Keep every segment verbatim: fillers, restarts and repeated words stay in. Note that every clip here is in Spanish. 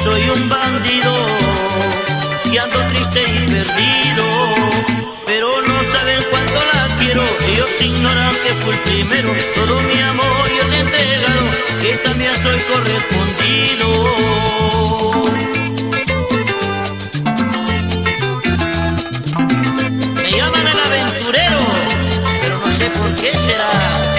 soy un bandido y ando triste y perdido, pero no saben cuánto la quiero. Ellos ignoran que fue el primero. Todo mi amor yo te he entregado, que también soy correspondido. Me llaman el aventurero, pero no sé por qué será.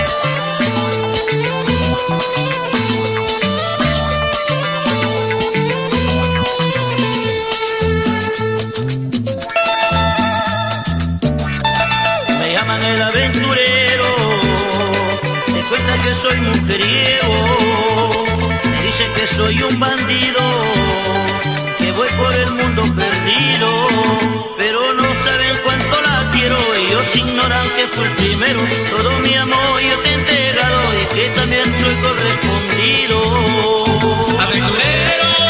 El aventurero me cuenta que soy mujeriego, me dice que soy un bandido, que voy por el mundo perdido, pero no saben cuánto la quiero. Ellos ignoran que fue el primero. Todo mi amor yo te he entregado y que también soy correspondido. Aventurero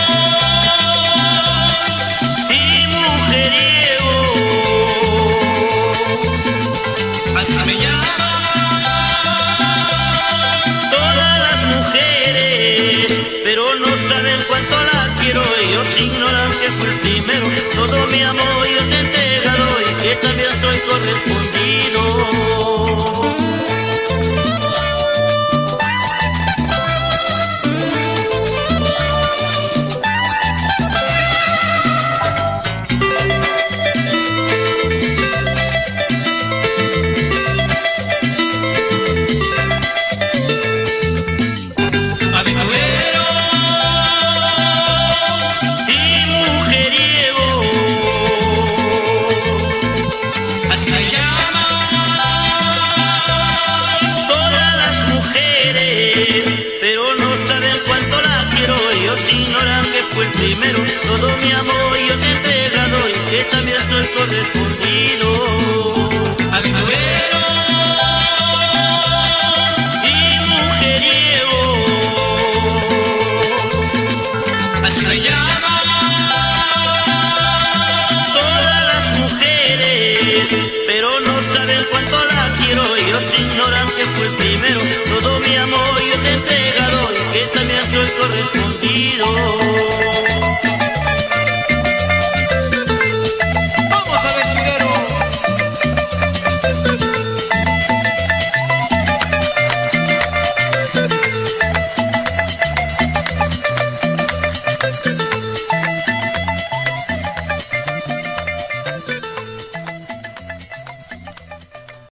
y mujeriego, así me llaman todas las mujeres, pero no saben cuánto la quiero. Ellos ignoran que fue el primero. Todo mi amor yo te he entregado y que también soy correspondido. Ignoran que fue el primero. Todo mi amor yo te he entregado y que también soy correspondido. Aventurero y mujeriego, así me llaman todas las mujeres, pero no saben cuánto